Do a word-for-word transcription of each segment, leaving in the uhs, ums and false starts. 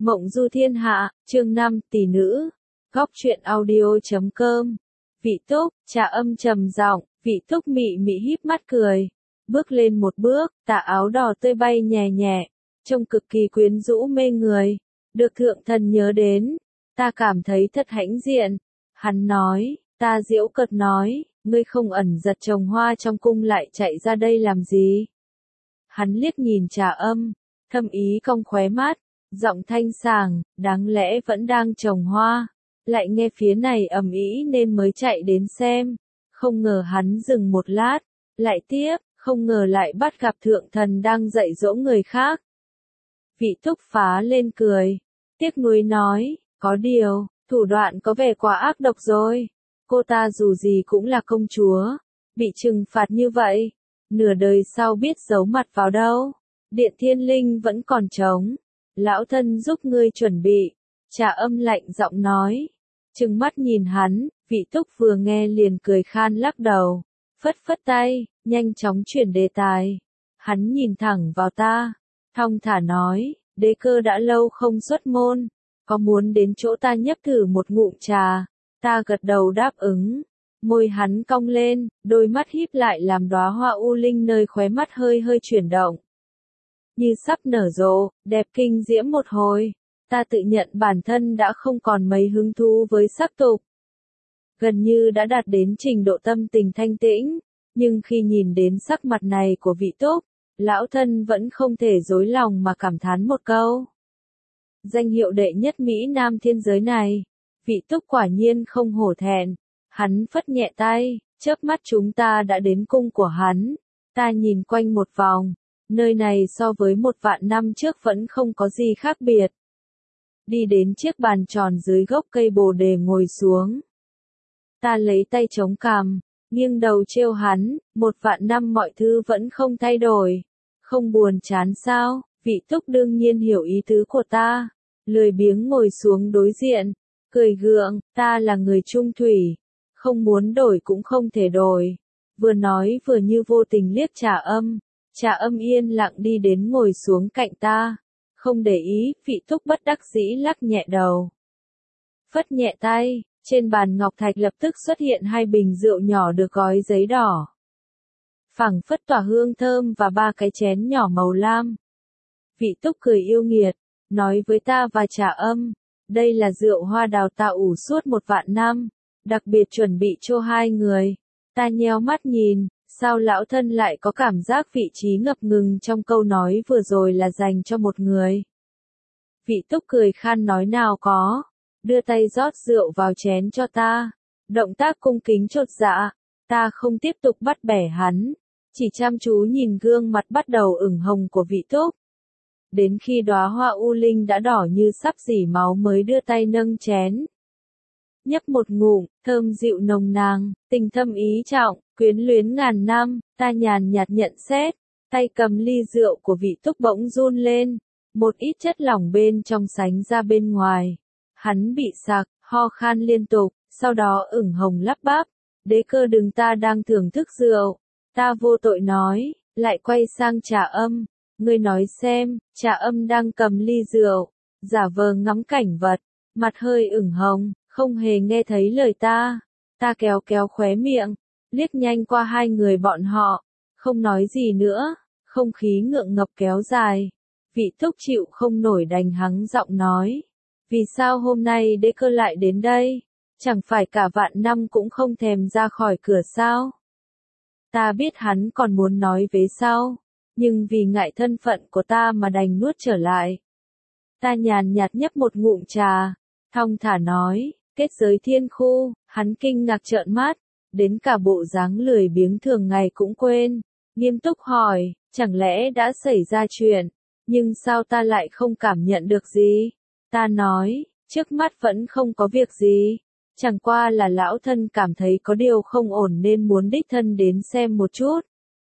Mộng du thiên hạ, chương năm, tỷ nữ. Góc truyện audio chấm com. Vị Túc, Trà Âm trầm giọng, Vị Túc mị mị híp mắt cười. Bước lên một bước, tà áo đỏ tươi bay nhẹ nhẹ, trông cực kỳ quyến rũ mê người. Được thượng thần nhớ đến, ta cảm thấy thật hãnh diện. Hắn nói, ta giễu cợt nói, ngươi không ẩn giật trồng hoa trong cung lại chạy ra đây làm gì? Hắn liếc nhìn Trà Âm, thâm ý cong khóe mắt, giọng thanh sảng, đáng lẽ vẫn đang trồng hoa, lại nghe phía này ầm ĩ nên mới chạy đến xem. Không ngờ hắn dừng một lát, lại tiếp, không ngờ lại bắt gặp thượng thần đang dạy dỗ người khác. Vị Túc phá lên cười, tiếc nuối nói, có điều, thủ đoạn có vẻ quá ác độc rồi. Cô ta dù gì cũng là công chúa, bị trừng phạt như vậy, nửa đời sau biết giấu mặt vào đâu. Điện Thiên Linh vẫn còn trống, lão thân giúp ngươi chuẩn bị. Trà Âm lạnh giọng nói, trừng mắt nhìn hắn. Vị Túc vừa nghe liền cười khan lắc đầu, phất phất tay, nhanh chóng chuyển đề tài. Hắn nhìn thẳng vào ta, thong thả nói, đế cơ đã lâu không xuất môn, có muốn đến chỗ ta nhấp thử một ngụm trà? Ta gật đầu đáp ứng. Môi hắn cong lên, đôi mắt híp lại làm đóa hoa u linh nơi khóe mắt hơi hơi chuyển động, như sắp nở rộ, đẹp kinh diễm một hồi. Ta tự nhận bản thân đã không còn mấy hứng thú với sắc tục, gần như đã đạt đến trình độ tâm tình thanh tĩnh, nhưng khi nhìn đến sắc mặt này của Vị Túc, lão thân vẫn không thể dối lòng mà cảm thán một câu. Danh hiệu đệ nhất Mỹ Nam thiên giới này, Vị Túc quả nhiên không hổ thẹn. Hắn phất nhẹ tay, chớp mắt chúng ta đã đến cung của hắn. Ta nhìn quanh một vòng, nơi này so với một vạn năm trước vẫn không có gì khác biệt. Đi đến chiếc bàn tròn dưới gốc cây bồ đề ngồi xuống. Ta lấy tay chống cằm, nghiêng đầu trêu hắn, một vạn năm mọi thứ vẫn không thay đổi. Không buồn chán sao? Vị Túc đương nhiên hiểu ý tứ của ta, lười biếng ngồi xuống đối diện, cười gượng, ta là người trung thủy, không muốn đổi cũng không thể đổi. Vừa nói vừa như vô tình liếc Trà Âm. Trà Âm yên lặng đi đến ngồi xuống cạnh ta, không để ý. Vị Túc bất đắc dĩ lắc nhẹ đầu, phất nhẹ tay, trên bàn ngọc thạch lập tức xuất hiện hai bình rượu nhỏ được gói giấy đỏ, phảng phất tỏa hương thơm, và ba cái chén nhỏ màu lam. Vị Túc cười yêu nghiệt, nói với ta và Trà Âm, đây là rượu hoa đào ta ủ suốt một vạn năm, đặc biệt chuẩn bị cho hai người. Ta nheo mắt nhìn, sao lão thân lại có cảm giác vị trí ngập ngừng trong câu nói vừa rồi là dành cho một người? Vị Túc cười khan nói nào có, đưa tay rót rượu vào chén cho ta, động tác cung kính chột dạ. Ta không tiếp tục bắt bẻ hắn, chỉ chăm chú nhìn gương mặt bắt đầu ửng hồng của Vị Túc. Đến khi đóa hoa u linh đã đỏ như sắp rỉ máu mới đưa tay nâng chén, nhấp một ngụm, thơm dịu nồng nàn, tình thâm ý trọng, quyến luyến ngàn năm. Ta nhàn nhạt nhận xét, tay cầm ly rượu của Vị Túc bỗng run lên, một ít chất lỏng bên trong sánh ra bên ngoài. Hắn bị sặc, ho khan liên tục, sau đó ửng hồng lắp bắp, đế cơ đừng, ta đang thưởng thức rượu. Ta vô tội nói, lại quay sang Trà Âm, ngươi nói xem. Trà Âm đang cầm ly rượu, giả vờ ngắm cảnh vật, mặt hơi ửng hồng, không hề nghe thấy lời ta. Ta kéo kéo khóe miệng, liếc nhanh qua hai người bọn họ, không nói gì nữa. Không khí ngượng ngập kéo dài. Vị Túc chịu không nổi đành hắng giọng nói, vì sao hôm nay đế cơ lại đến đây? Chẳng phải cả vạn năm cũng không thèm ra khỏi cửa sao? Ta biết hắn còn muốn nói vế sau, nhưng vì ngại thân phận của ta mà đành nuốt trở lại. Ta nhàn nhạt nhấp một ngụm trà, thong thả nói, kết giới thiên khu. Hắn kinh ngạc trợn mắt, đến cả bộ dáng lười biếng thường ngày cũng quên, nghiêm túc hỏi, chẳng lẽ đã xảy ra chuyện, nhưng sao ta lại không cảm nhận được gì? Ta nói, trước mắt vẫn không có việc gì, chẳng qua là lão thân cảm thấy có điều không ổn nên muốn đích thân đến xem một chút.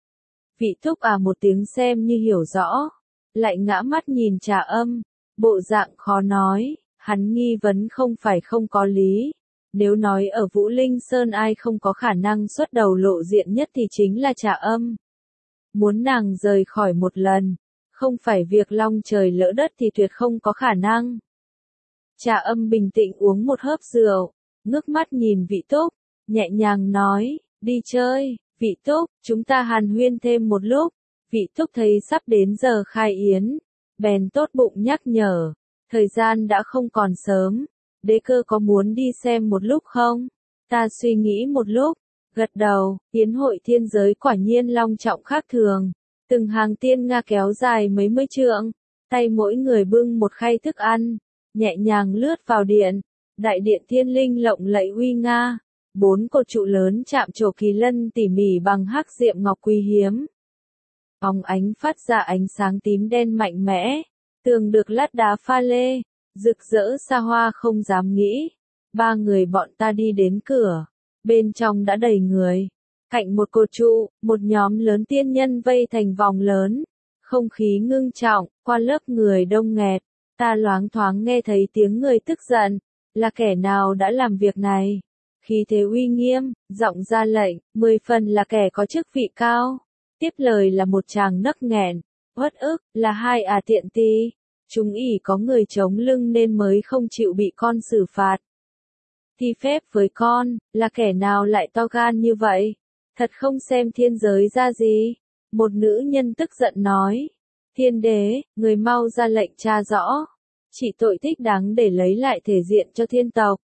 Vị Túc à một tiếng xem như hiểu rõ, lại ngã mắt nhìn Trà Âm, bộ dạng khó nói. Hắn nghi vấn không phải không có lý. Nếu nói ở Vũ Linh Sơn ai không có khả năng xuất đầu lộ diện nhất thì chính là Trà Âm. Muốn nàng rời khỏi một lần, không phải việc long trời lỡ đất thì tuyệt không có khả năng. Trà Âm bình tĩnh uống một hớp rượu, ngước mắt nhìn Vị Túc, nhẹ nhàng nói, đi chơi, Vị Túc, chúng ta hàn huyên thêm một lúc. Vị Túc thấy sắp đến giờ khai yến, bèn tốt bụng nhắc nhở, thời gian đã không còn sớm, đế cơ có muốn đi xem một lúc không? Ta suy nghĩ một lúc, gật đầu, yến hội thiên giới quả nhiên long trọng khác thường, từng hàng tiên nga kéo dài mấy mươi trượng, tay mỗi người bưng một khay thức ăn, nhẹ nhàng lướt vào điện, đại điện thiên linh lộng lẫy uy nga, bốn cột trụ lớn chạm trổ kỳ lân tỉ mỉ bằng hắc diệm ngọc quý hiếm. Óng ánh phát ra ánh sáng tím đen mạnh mẽ, tường được lát đá pha lê, rực rỡ xa hoa không dám nghĩ. Ba người bọn ta đi đến cửa, bên trong đã đầy người. Cạnh một cột trụ, một nhóm lớn tiên nhân vây thành vòng lớn, không khí ngưng trọng, qua lớp người đông nghẹt, ta loáng thoáng nghe thấy tiếng người tức giận, là kẻ nào đã làm việc này. Khí thế uy nghiêm, giọng ra lệnh, mười phần là kẻ có chức vị cao. Tiếp lời là một chàng nấc nghẹn, uất ức, là hai à tiện tì. Chúng ỷ có người chống lưng nên mới không chịu bị con xử phạt. Thi phép với con, là kẻ nào lại to gan như vậy? Thật không xem thiên giới ra gì. Một nữ nhân tức giận nói. Thiên đế, người mau ra lệnh tra rõ. Chỉ tội thích đáng để lấy lại thể diện cho thiên tộc.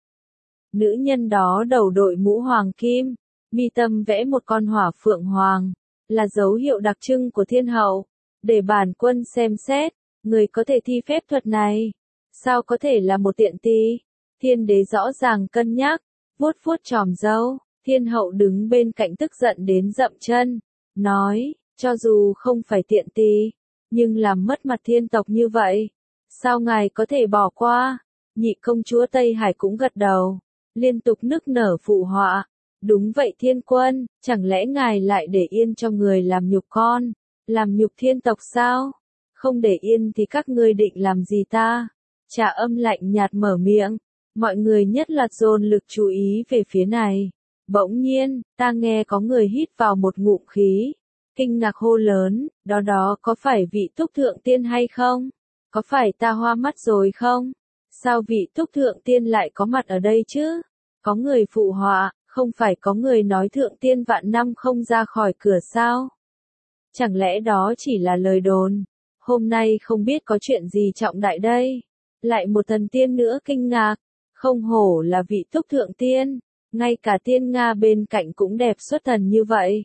Nữ nhân đó đầu đội mũ hoàng kim, mi tâm vẽ một con hỏa phượng hoàng, là dấu hiệu đặc trưng của thiên hậu. Để bản quân xem xét, người có thể thi phép thuật này, sao có thể là một tiện tì? Thiên đế rõ ràng cân nhắc, vuốt vuốt tròm râu, thiên hậu đứng bên cạnh tức giận đến dậm chân, nói, cho dù không phải tiện tì, nhưng làm mất mặt thiên tộc như vậy, sao ngài có thể bỏ qua? Nhị công chúa Tây Hải cũng gật đầu, liên tục nức nở phụ họa, đúng vậy thiên quân, chẳng lẽ ngài lại để yên cho người làm nhục con, làm nhục thiên tộc sao? Không để yên thì các ngươi định làm gì ta? Trà Âm lạnh nhạt mở miệng, mọi người nhất loạt dồn lực chú ý về phía này. Bỗng nhiên, ta nghe có người hít vào một ngụm khí, kinh ngạc hô lớn, đó đó có phải vị Túc Thượng Tiên hay không? Có phải ta hoa mắt rồi không? Sao vị Túc Thượng Tiên lại có mặt ở đây chứ? Có người phụ họa, không phải có người nói Thượng Tiên vạn năm không ra khỏi cửa sao? Chẳng lẽ đó chỉ là lời đồn? Hôm nay không biết có chuyện gì trọng đại đây. Lại một thần tiên nữa kinh ngạc, không hổ là vị Túc Thượng Tiên, ngay cả tiên Nga bên cạnh cũng đẹp xuất thần như vậy.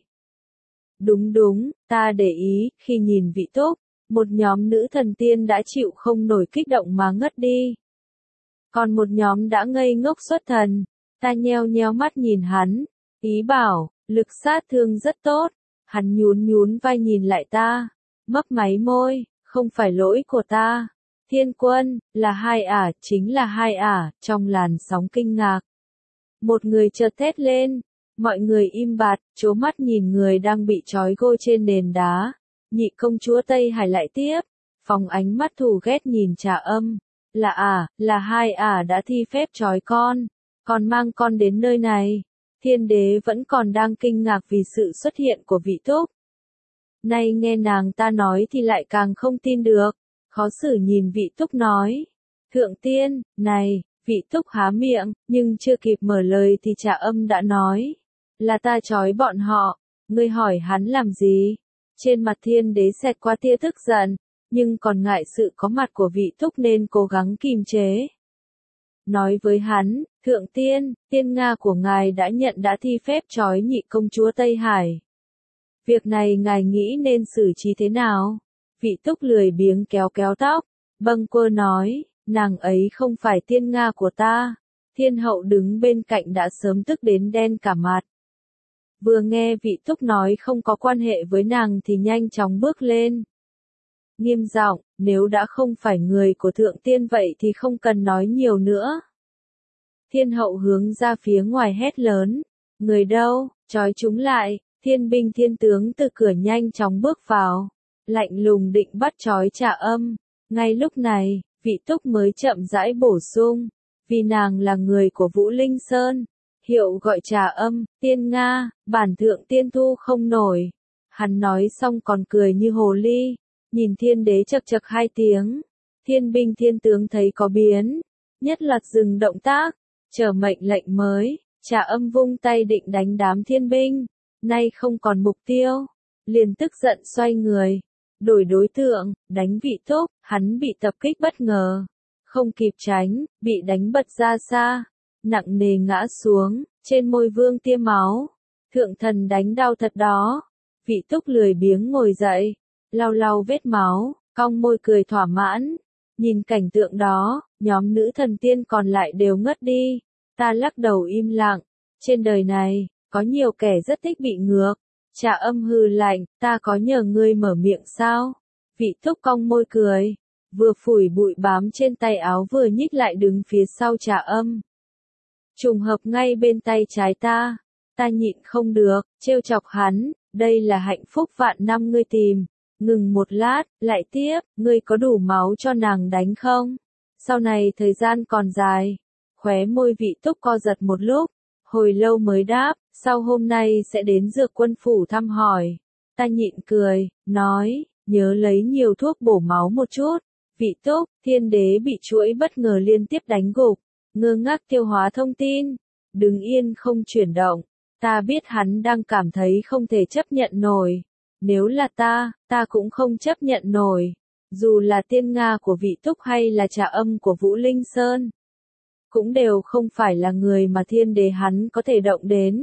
Đúng đúng, ta để ý, khi nhìn vị Túc, một nhóm nữ thần tiên đã chịu không nổi kích động mà ngất đi. Còn một nhóm đã ngây ngốc xuất thần, ta nheo nheo mắt nhìn hắn, ý bảo, lực sát thương rất tốt, hắn nhún nhún vai nhìn lại ta, mấp máy môi, không phải lỗi của ta. Thiên quân, là hai ả, chính là hai ả, trong làn sóng kinh ngạc. Một người chợt thét lên, mọi người im bặt, trố mắt nhìn người đang bị trói gô trên nền đá. Nhị công chúa Tây Hải lại tiếp, phóng ánh mắt thù ghét nhìn Trà Âm, là ả, là hai ả đã thi phép trói con, còn mang con đến nơi này. Thiên đế vẫn còn đang kinh ngạc vì sự xuất hiện của vị Túc. Nay nghe nàng ta nói thì lại càng không tin được. Khó xử nhìn vị Túc nói. Thượng tiên, này, vị Túc há miệng, nhưng chưa kịp mở lời thì Trà Âm đã nói. Là ta trói bọn họ, ngươi hỏi hắn làm gì? Trên mặt thiên đế xẹt qua tia tức giận, nhưng còn ngại sự có mặt của vị Túc nên cố gắng kìm chế. Nói với hắn, Thượng tiên, tiên Nga của ngài đã nhận đã thi phép trói nhị công chúa Tây Hải. Việc này ngài nghĩ nên xử trí thế nào? Vị Túc lười biếng kéo kéo tóc, bâng quơ nói, nàng ấy không phải tiên Nga của ta. Thiên hậu đứng bên cạnh đã sớm tức đến đen cả mặt. Vừa nghe vị Túc nói không có quan hệ với nàng thì nhanh chóng bước lên. Nghiêm giọng, nếu đã không phải người của thượng tiên vậy thì không cần nói nhiều nữa. Thiên hậu hướng ra phía ngoài hét lớn, người đâu, trói chúng lại. Thiên binh thiên tướng từ cửa nhanh chóng bước vào, lạnh lùng định bắt trói Trà Âm. Ngay lúc này, vị Túc mới chậm rãi bổ sung, vì nàng là người của Vũ Linh Sơn, hiệu gọi Trà Âm, tiên Nga, bản thượng tiên thu không nổi. Hắn nói xong còn cười như hồ ly, nhìn thiên đế chậc chậc hai tiếng. Thiên binh thiên tướng thấy có biến, nhất loạt dừng động tác, chờ mệnh lệnh mới. Trà Âm vung tay định đánh đám thiên binh, nay không còn mục tiêu, liền tức giận xoay người, đổi đối tượng, đánh Vị Túc. Hắn bị tập kích bất ngờ, không kịp tránh, bị đánh bật ra xa, nặng nề ngã xuống, trên môi vương tiêm máu. Thượng thần đánh đau thật đó. Vị Túc lười biếng ngồi dậy, lau lau vết máu, cong môi cười thỏa mãn. Nhìn cảnh tượng đó, nhóm nữ thần tiên còn lại đều ngất đi. Ta lắc đầu im lặng. Trên đời này, có nhiều kẻ rất thích bị ngược. Trà Âm hừ lạnh, ta có nhờ ngươi mở miệng sao? Vị Túc cong môi cười, vừa phủi bụi bám trên tay áo vừa nhích lại đứng phía sau Trà Âm. Trùng hợp ngay bên tay trái ta, ta nhịn không được, trêu chọc hắn, đây là hạnh phúc vạn năm ngươi tìm. Ngừng một lát, lại tiếp, ngươi có đủ máu cho nàng đánh không? Sau này thời gian còn dài. Khóe môi Vị Túc co giật một lúc, hồi lâu mới đáp, sau hôm nay sẽ đến Dược Quân phủ thăm hỏi. Ta nhịn cười, nói, nhớ lấy nhiều thuốc bổ máu một chút. Vị Túc, Thiên Đế bị chuỗi bất ngờ liên tiếp đánh gục, ngơ ngác tiêu hóa thông tin, đứng yên không chuyển động. Ta biết hắn đang cảm thấy không thể chấp nhận nổi. Nếu là ta, ta cũng không chấp nhận nổi. Dù là Tiên Nga của Vị Túc hay là Trà Âm của Vũ Linh Sơn, cũng đều không phải là người mà Thiên Đế hắn có thể động đến.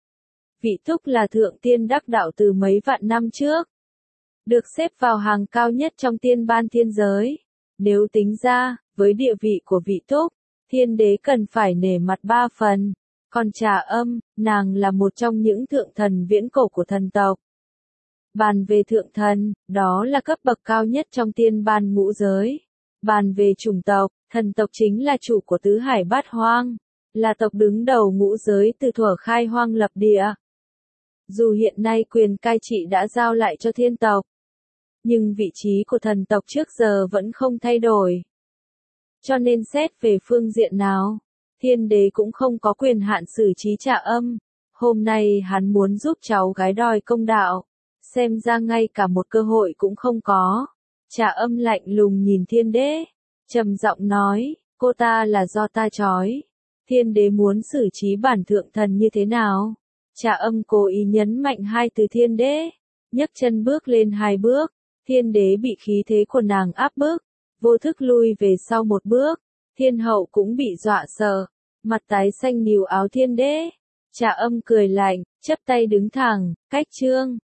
Vị Túc là thượng tiên đắc đạo từ mấy vạn năm trước, được xếp vào hàng cao nhất trong tiên ban thiên giới. Nếu tính ra, với địa vị của Vị Túc, Thiên Đế cần phải nể mặt ba phần. Còn Trà Âm, nàng là một trong những thượng thần viễn cổ của thần tộc. Bàn về thượng thần, đó là cấp bậc cao nhất trong tiên ban ngũ giới. Bàn về chủng tộc, thần tộc chính là chủ của tứ hải bát hoang, là tộc đứng đầu ngũ giới từ thuở khai hoang lập địa. Dù hiện nay quyền cai trị đã giao lại cho thiên tộc, nhưng vị trí của thần tộc trước giờ vẫn không thay đổi. Cho nên xét về phương diện nào, Thiên Đế cũng không có quyền hạn xử trí Trà Âm. Hôm nay hắn muốn giúp cháu gái đòi công đạo, xem ra ngay cả một cơ hội cũng không có. Trà Âm lạnh lùng nhìn Thiên Đế, trầm giọng nói, cô ta là do ta trói. Thiên Đế muốn xử trí bản thượng thần như thế nào? Trà Âm cố ý nhấn mạnh hai từ Thiên Đế, nhấc chân bước lên hai bước. Thiên Đế bị khí thế của nàng áp bức, vô thức lui về sau một bước. Thiên hậu cũng bị dọa sợ, mặt tái xanh níu áo Thiên Đế. Trà Âm cười lạnh, chắp tay đứng thẳng, cách trương.